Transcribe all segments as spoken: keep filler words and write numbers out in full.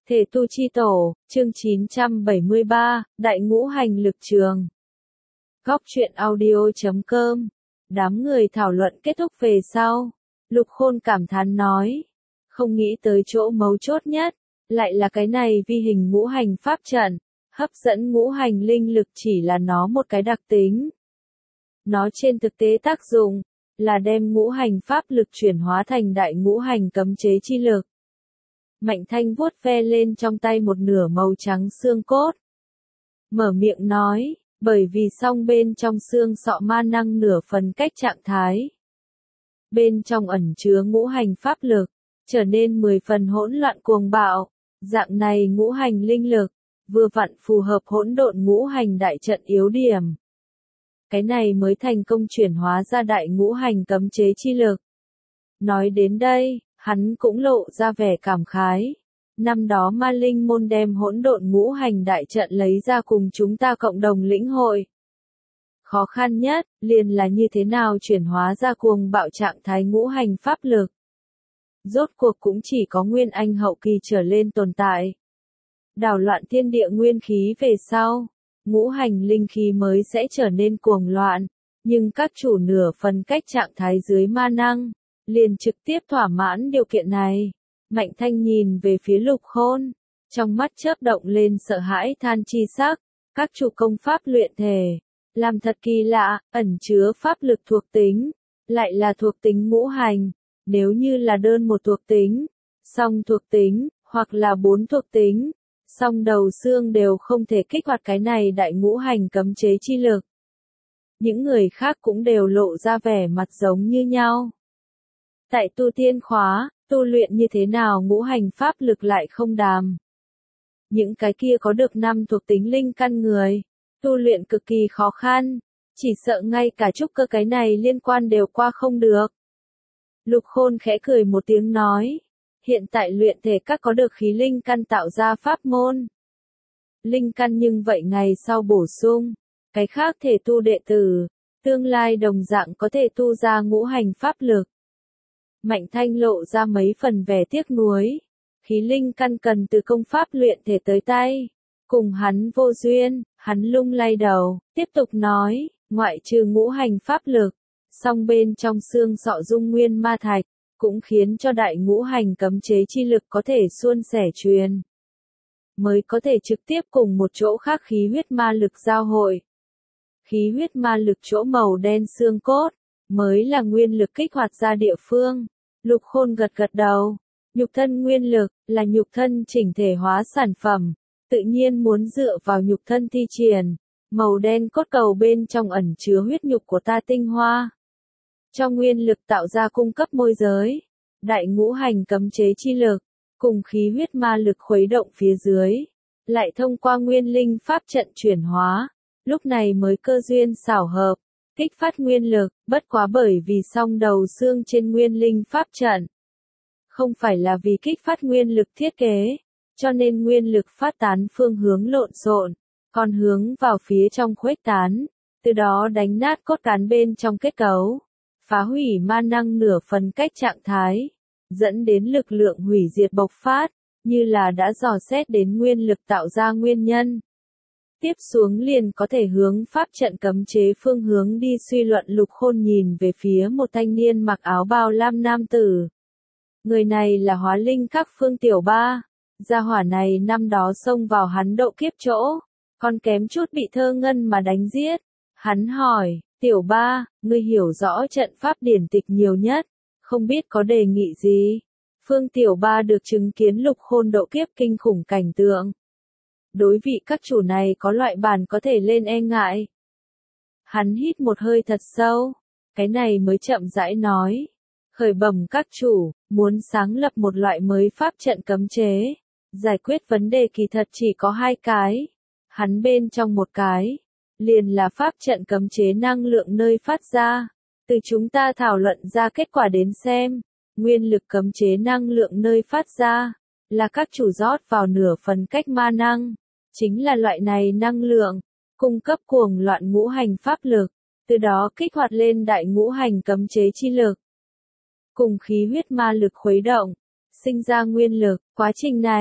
Thể tu chi tổ, chương chín trăm bảy mươi ba, Đại ngũ hành lực trường. Góc truyện audio chấm com. Đám người thảo luận kết thúc về sau. Lục Khôn cảm thán nói. Không nghĩ tới chỗ mấu chốt nhất. Lại là cái này vi hình ngũ hành pháp trận. Hấp dẫn ngũ hành linh lực chỉ là nó một cái đặc tính. Nó trên thực tế tác dụng. Là đem ngũ hành pháp lực chuyển hóa thành đại ngũ hành cấm chế chi lực. Mạnh Thanh vuốt ve lên trong tay một nửa màu trắng xương cốt. Mở miệng nói, bởi vì song bên trong xương sọ ma năng nửa phần cách trạng thái. Bên trong ẩn chứa ngũ hành pháp lực, trở nên mười phần hỗn loạn cuồng bạo. Dạng này ngũ hành linh lực, vừa vặn phù hợp hỗn độn ngũ hành đại trận yếu điểm. Cái này mới thành công chuyển hóa ra đại ngũ hành cấm chế chi lực. Nói đến đây, hắn cũng lộ ra vẻ cảm khái. Năm đó Ma Linh môn đem hỗn độn ngũ hành đại trận lấy ra cùng chúng ta cộng đồng lĩnh hội. Khó khăn nhất, liền là như thế nào chuyển hóa ra cuồng bạo trạng thái ngũ hành pháp lực. Rốt cuộc cũng chỉ có nguyên anh hậu kỳ trở lên tồn tại. Đảo loạn thiên địa nguyên khí về sau, ngũ hành linh khí mới sẽ trở nên cuồng loạn, nhưng các chủ nửa phần cách trạng thái dưới ma năng, liền trực tiếp thỏa mãn điều kiện này. Mạnh Thanh nhìn về phía Lục Khôn, trong mắt chớp động lên sợ hãi than chi sắc, các chủ công pháp luyện thể, làm thật kỳ lạ, ẩn chứa pháp lực thuộc tính, lại là thuộc tính ngũ hành, nếu như là đơn một thuộc tính, song thuộc tính, hoặc là bốn thuộc tính, song đầu xương đều không thể kích hoạt cái này đại ngũ hành cấm chế chi lực. Những người khác cũng đều lộ ra vẻ mặt giống như nhau. Tại tu tiên khóa, tu luyện như thế nào ngũ hành pháp lực lại không đàm. Những cái kia có được năm thuộc tính linh căn người, tu luyện cực kỳ khó khăn, chỉ sợ ngay cả trúc cơ cái này liên quan đều qua không được. Lục Khôn khẽ cười một tiếng nói, hiện tại luyện thể các có được khí linh căn tạo ra pháp môn. Linh căn nhưng vậy ngày sau bổ sung, cái khác thể tu đệ tử, tương lai đồng dạng có thể tu ra ngũ hành pháp lực. Mạnh Thanh lộ ra mấy phần vẻ tiếc nuối. Khí linh căn cần từ công pháp luyện thể tới tay. Cùng hắn vô duyên, hắn lung lay đầu, tiếp tục nói, ngoại trừ ngũ hành pháp lực, song bên trong xương sọ dung nguyên ma thạch, cũng khiến cho đại ngũ hành cấm chế chi lực có thể suôn sẻ truyền. Mới có thể trực tiếp cùng một chỗ khác khí huyết ma lực giao hội. Khí huyết ma lực chỗ màu đen xương cốt, mới là nguyên lực kích hoạt ra địa phương. Lục Khôn gật gật đầu. Nhục thân nguyên lực, là nhục thân chỉnh thể hóa sản phẩm. Tự nhiên muốn dựa vào nhục thân thi triển. Màu đen cốt cầu bên trong ẩn chứa huyết nhục của ta tinh hoa. Cho nguyên lực tạo ra cung cấp môi giới. Đại ngũ hành cấm chế chi lực. Cùng khí huyết ma lực khuấy động phía dưới. Lại thông qua nguyên linh pháp trận chuyển hóa. Lúc này mới cơ duyên xảo hợp. Kích phát nguyên lực, bất quá bởi vì song đầu xương trên nguyên linh pháp trận. Không phải là vì kích phát nguyên lực thiết kế, cho nên nguyên lực phát tán phương hướng lộn xộn, còn hướng vào phía trong khuếch tán, từ đó đánh nát cốt cán bên trong kết cấu, phá hủy ma năng nửa phần cách trạng thái, dẫn đến lực lượng hủy diệt bộc phát, như là đã dò xét đến nguyên lực tạo ra nguyên nhân. Tiếp xuống liền có thể hướng pháp trận cấm chế phương hướng đi suy luận. Lục Khôn nhìn về phía một thanh niên mặc áo bào lam nam tử. Người này là Hóa Linh Các Phương Tiểu Ba. Gia hỏa này năm đó xông vào hắn độ kiếp chỗ, còn kém chút bị Thơ Ngân mà đánh giết. Hắn hỏi, Tiểu Ba, ngươi hiểu rõ trận pháp điển tịch nhiều nhất, không biết có đề nghị gì? Phương Tiểu Ba được chứng kiến Lục Khôn độ kiếp kinh khủng cảnh tượng. Đối vị các chủ này có loại bàn có thể lên e ngại. Hắn hít một hơi thật sâu, cái này mới chậm rãi nói. Khởi bẩm các chủ, muốn sáng lập một loại mới pháp trận cấm chế. Giải quyết vấn đề kỳ thật chỉ có hai cái. Hắn bên trong một cái, liền là pháp trận cấm chế năng lượng nơi phát ra. Từ chúng ta thảo luận ra kết quả đến xem, nguyên lực cấm chế năng lượng nơi phát ra, là các chủ rót vào nửa phần cách ma năng. Chính là loại này năng lượng, cung cấp cuồng loạn ngũ hành pháp lực, từ đó kích hoạt lên đại ngũ hành cấm chế chi lực. Cùng khí huyết ma lực khuấy động, sinh ra nguyên lực, quá trình này,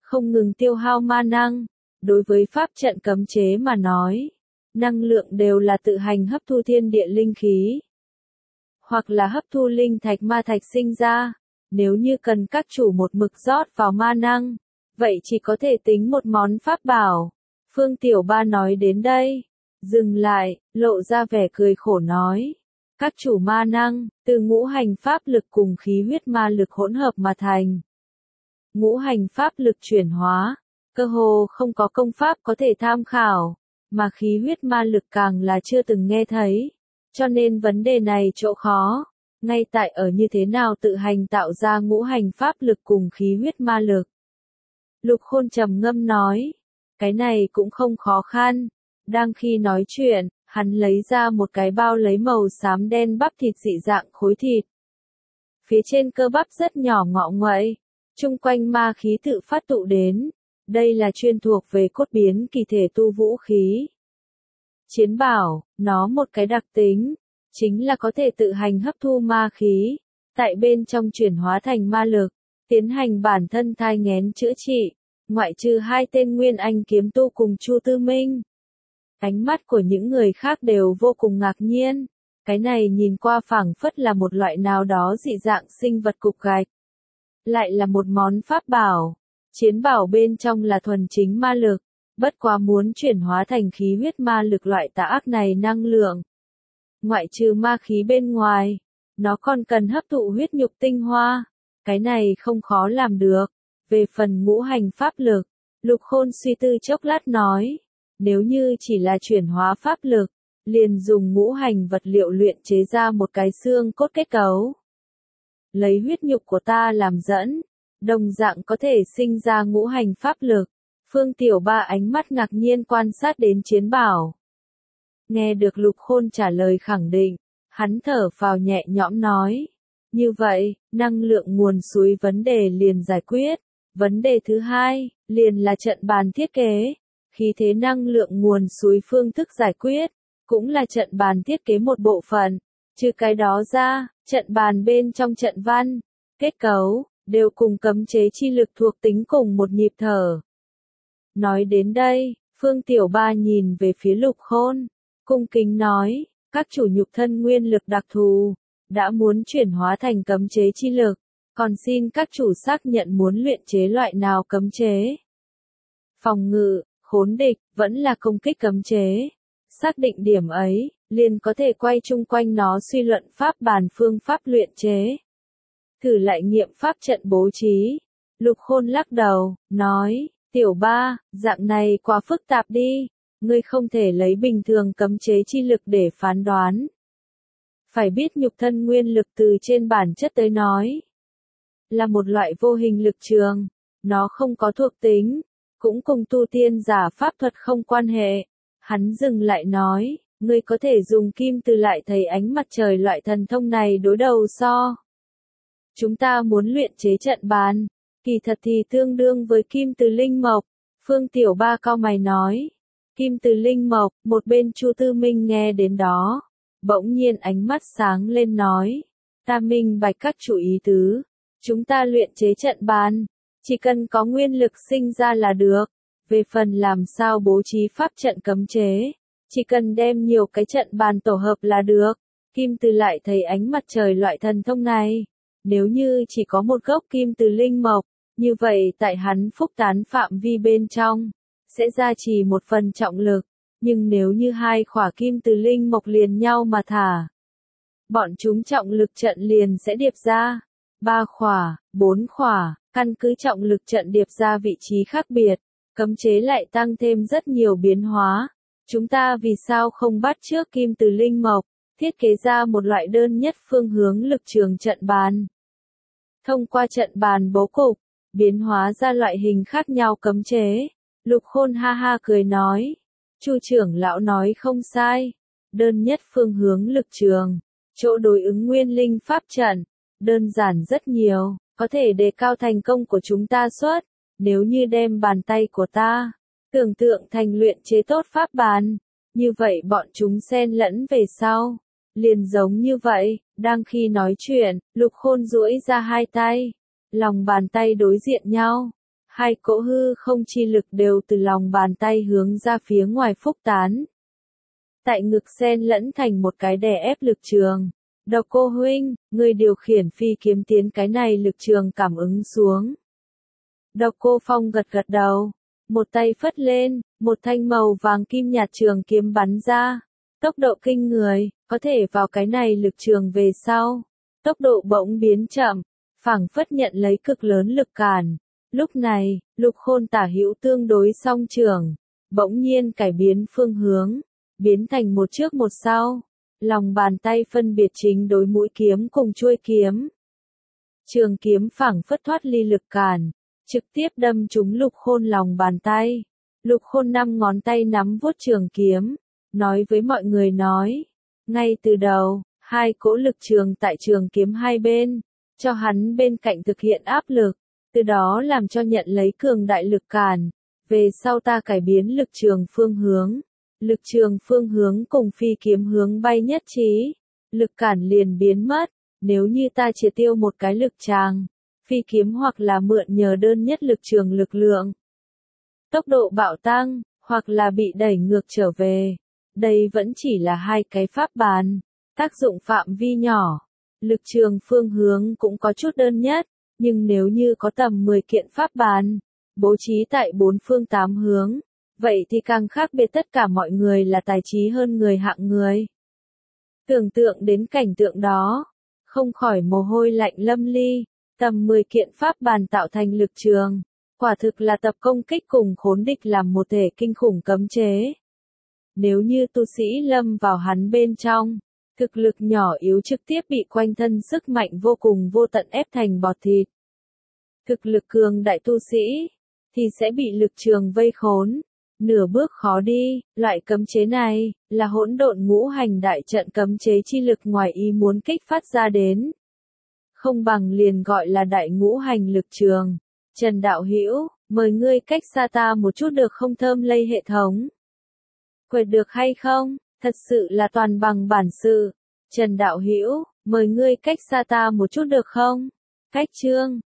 không ngừng tiêu hao ma năng. Đối với pháp trận cấm chế mà nói, năng lượng đều là tự hành hấp thu thiên địa linh khí, hoặc là hấp thu linh thạch ma thạch sinh ra. Nếu như cần các chủ một mực rót vào ma năng, vậy chỉ có thể tính một món pháp bảo. Phương Tiểu Ba nói đến đây, dừng lại, lộ ra vẻ cười khổ nói. Các chủ ma năng, từ ngũ hành pháp lực cùng khí huyết ma lực hỗn hợp mà thành. Ngũ hành pháp lực chuyển hóa, cơ hồ không có công pháp có thể tham khảo, mà khí huyết ma lực càng là chưa từng nghe thấy. Cho nên vấn đề này chỗ khó, ngay tại ở như thế nào tự hành tạo ra ngũ hành pháp lực cùng khí huyết ma lực. Lục Khôn trầm ngâm nói, cái này cũng không khó khăn. Đang khi nói chuyện, hắn lấy ra một cái bao lấy màu xám đen bắp thịt dị dạng khối thịt. Phía trên cơ bắp rất nhỏ ngọ nguậy, chung quanh ma khí tự phát tụ đến. Đây là chuyên thuộc về cốt biến kỳ thể tu vũ khí. Chiến bảo, nó một cái đặc tính, chính là có thể tự hành hấp thu ma khí, tại bên trong chuyển hóa thành ma lực, tiến hành bản thân thai nghén chữa trị, ngoại trừ hai tên Nguyên Anh kiếm tu cùng Chu Tư Minh. Ánh mắt của những người khác đều vô cùng ngạc nhiên, cái này nhìn qua phảng phất là một loại nào đó dị dạng sinh vật cục gạch. Lại là một món pháp bảo, chiến bảo bên trong là thuần chính ma lực, bất quá muốn chuyển hóa thành khí huyết ma lực loại tà ác này năng lượng. Ngoại trừ ma khí bên ngoài, nó còn cần hấp thụ huyết nhục tinh hoa, cái này không khó làm được. Về phần ngũ hành pháp lực, Lục Khôn suy tư chốc lát nói, nếu như chỉ là chuyển hóa pháp lực, liền dùng ngũ hành vật liệu luyện chế ra một cái xương cốt kết cấu. Lấy huyết nhục của ta làm dẫn, đồng dạng có thể sinh ra ngũ hành pháp lực. Phương Tiểu Ba ánh mắt ngạc nhiên quan sát đến chiến bảo. Nghe được Lục Khôn trả lời khẳng định, hắn thở phào nhẹ nhõm nói. Như vậy, năng lượng nguồn suối vấn đề liền giải quyết. Vấn đề thứ hai, liền là trận bàn thiết kế. Khí thế năng lượng nguồn suối phương thức giải quyết, cũng là trận bàn thiết kế một bộ phận. Trừ cái đó ra, trận bàn bên trong trận văn, kết cấu, đều cùng cấm chế chi lực thuộc tính cùng một nhịp thở. Nói đến đây, Phương Tiểu Ba nhìn về phía Lục Khôn, cung kính nói, các chủ nhục thân nguyên lực đặc thù, đã muốn chuyển hóa thành cấm chế chi lực, còn xin các chủ xác nhận muốn luyện chế loại nào cấm chế. Phòng ngự, khốn địch, vẫn là công kích cấm chế. Xác định điểm ấy, liền có thể quay chung quanh nó suy luận pháp bàn phương pháp luyện chế. Thử lại nghiệm pháp trận bố trí. Lục Khôn lắc đầu, nói, Tiểu Ba, dạng này quá phức tạp đi, ngươi không thể lấy bình thường cấm chế chi lực để phán đoán. Phải biết nhục thân nguyên lực từ trên bản chất tới nói, là một loại vô hình lực trường, nó không có thuộc tính, cũng cùng tu tiên giả pháp thuật không quan hệ. Hắn dừng lại nói, ngươi có thể dùng kim từ lại thấy ánh mặt trời loại thần thông này đối đầu so. Chúng ta muốn luyện chế trận bàn, kỳ thật thì tương đương với kim từ linh mộc. Phương Tiểu Ba cau mày nói, kim từ linh mộc, một bên Chu Tư Minh nghe đến đó, bỗng nhiên ánh mắt sáng lên nói, ta minh bạch các chủ ý tứ, chúng ta luyện chế trận bàn, chỉ cần có nguyên lực sinh ra là được. Về phần làm sao bố trí pháp trận cấm chế, chỉ cần đem nhiều cái trận bàn tổ hợp là được. Kim từ lại thấy ánh mặt trời loại thần thông này, nếu như chỉ có một gốc kim từ linh mộc, như vậy tại hắn phúc tán phạm vi bên trong, sẽ gia trì một phần trọng lực, nhưng nếu như hai khỏa kim từ linh mộc liền nhau mà thả, bọn chúng trọng lực trận liền sẽ điệp ra, ba khỏa, bốn khỏa, căn cứ trọng lực trận điệp ra vị trí khác biệt. Cấm chế lại tăng thêm rất nhiều biến hóa. Chúng ta vì sao không bắt chước kim từ linh mộc, thiết kế ra một loại đơn nhất phương hướng lực trường trận bàn. Thông qua trận bàn bố cục, biến hóa ra loại hình khác nhau cấm chế. Lục Khôn ha ha cười nói. Chu trưởng lão nói không sai. Đơn nhất phương hướng lực trường, chỗ đối ứng nguyên linh pháp trận, đơn giản rất nhiều, có thể đề cao thành công của chúng ta suất. Nếu như đem bàn tay của ta, tưởng tượng thành luyện chế tốt pháp bàn, như vậy bọn chúng xen lẫn về sau, liền giống như vậy. Đang khi nói chuyện, Lục Khôn duỗi ra hai tay, lòng bàn tay đối diện nhau, Hai cỗ hư không chi lực đều từ lòng bàn tay hướng ra phía ngoài phúc tán. Tại ngực xen lẫn thành một cái đè ép lực trường. Độc Cô huynh, người điều khiển phi kiếm tiến cái này lực trường cảm ứng xuống. Độc Cô Phong gật gật đầu, một tay phất lên, một thanh màu vàng kim nhạt trường kiếm bắn ra. Tốc độ kinh người, có thể vào cái này lực trường về sau. Tốc độ bỗng biến chậm, phảng phất nhận lấy cực lớn lực cản. Lúc này, Lục Khôn tả hữu tương đối song trường, bỗng nhiên cải biến phương hướng, biến thành một trước một sau. Lòng bàn tay phân biệt chính đối mũi kiếm cùng chuôi kiếm. Trường kiếm phảng phất thoát ly lực cản, trực tiếp đâm trúng Lục Khôn lòng bàn tay. Lục Khôn năm ngón tay nắm vuốt trường kiếm, nói với mọi người nói. Ngay từ đầu, hai cỗ lực trường tại trường kiếm hai bên, cho hắn bên cạnh thực hiện áp lực, từ đó làm cho nhận lấy cường đại lực cản. Về sau ta cải biến lực trường phương hướng. Lực trường phương hướng cùng phi kiếm hướng bay nhất trí, lực cản liền biến mất. Nếu như ta triệt tiêu một cái lực tràng, phi kiếm hoặc là mượn nhờ đơn nhất lực trường lực lượng, tốc độ bạo tăng, hoặc là bị đẩy ngược trở về. Đây vẫn chỉ là hai cái pháp bàn, tác dụng phạm vi nhỏ. Lực trường phương hướng cũng có chút đơn nhất, nhưng nếu như có tầm mười kiện pháp bàn, bố trí tại bốn phương tám hướng, vậy thì càng khác biệt, tất cả mọi người là tài trí hơn người hạng người. Tưởng tượng đến cảnh tượng đó, không khỏi mồ hôi lạnh lâm ly. Tầm mười kiện pháp bàn tạo thành lực trường, quả thực là tập công kích cùng khốn địch làm một thể kinh khủng cấm chế. Nếu như tu sĩ lâm vào hắn bên trong, thực lực nhỏ yếu trực tiếp bị quanh thân sức mạnh vô cùng vô tận ép thành bọt thịt. Thực lực cường đại tu sĩ, thì sẽ bị lực trường vây khốn, nửa bước khó đi. Loại cấm chế này, là hỗn độn ngũ hành đại trận cấm chế chi lực ngoài ý muốn kích phát ra đến. Không bằng liền gọi là đại ngũ hành lực trường. Trần đạo hữu, mời ngươi cách xa ta một chút được không? Thơm lây hệ thống. Quệt được hay không? Thật sự là toàn bằng bản sự. Trần đạo hữu, mời ngươi cách xa ta một chút được không? Cách chương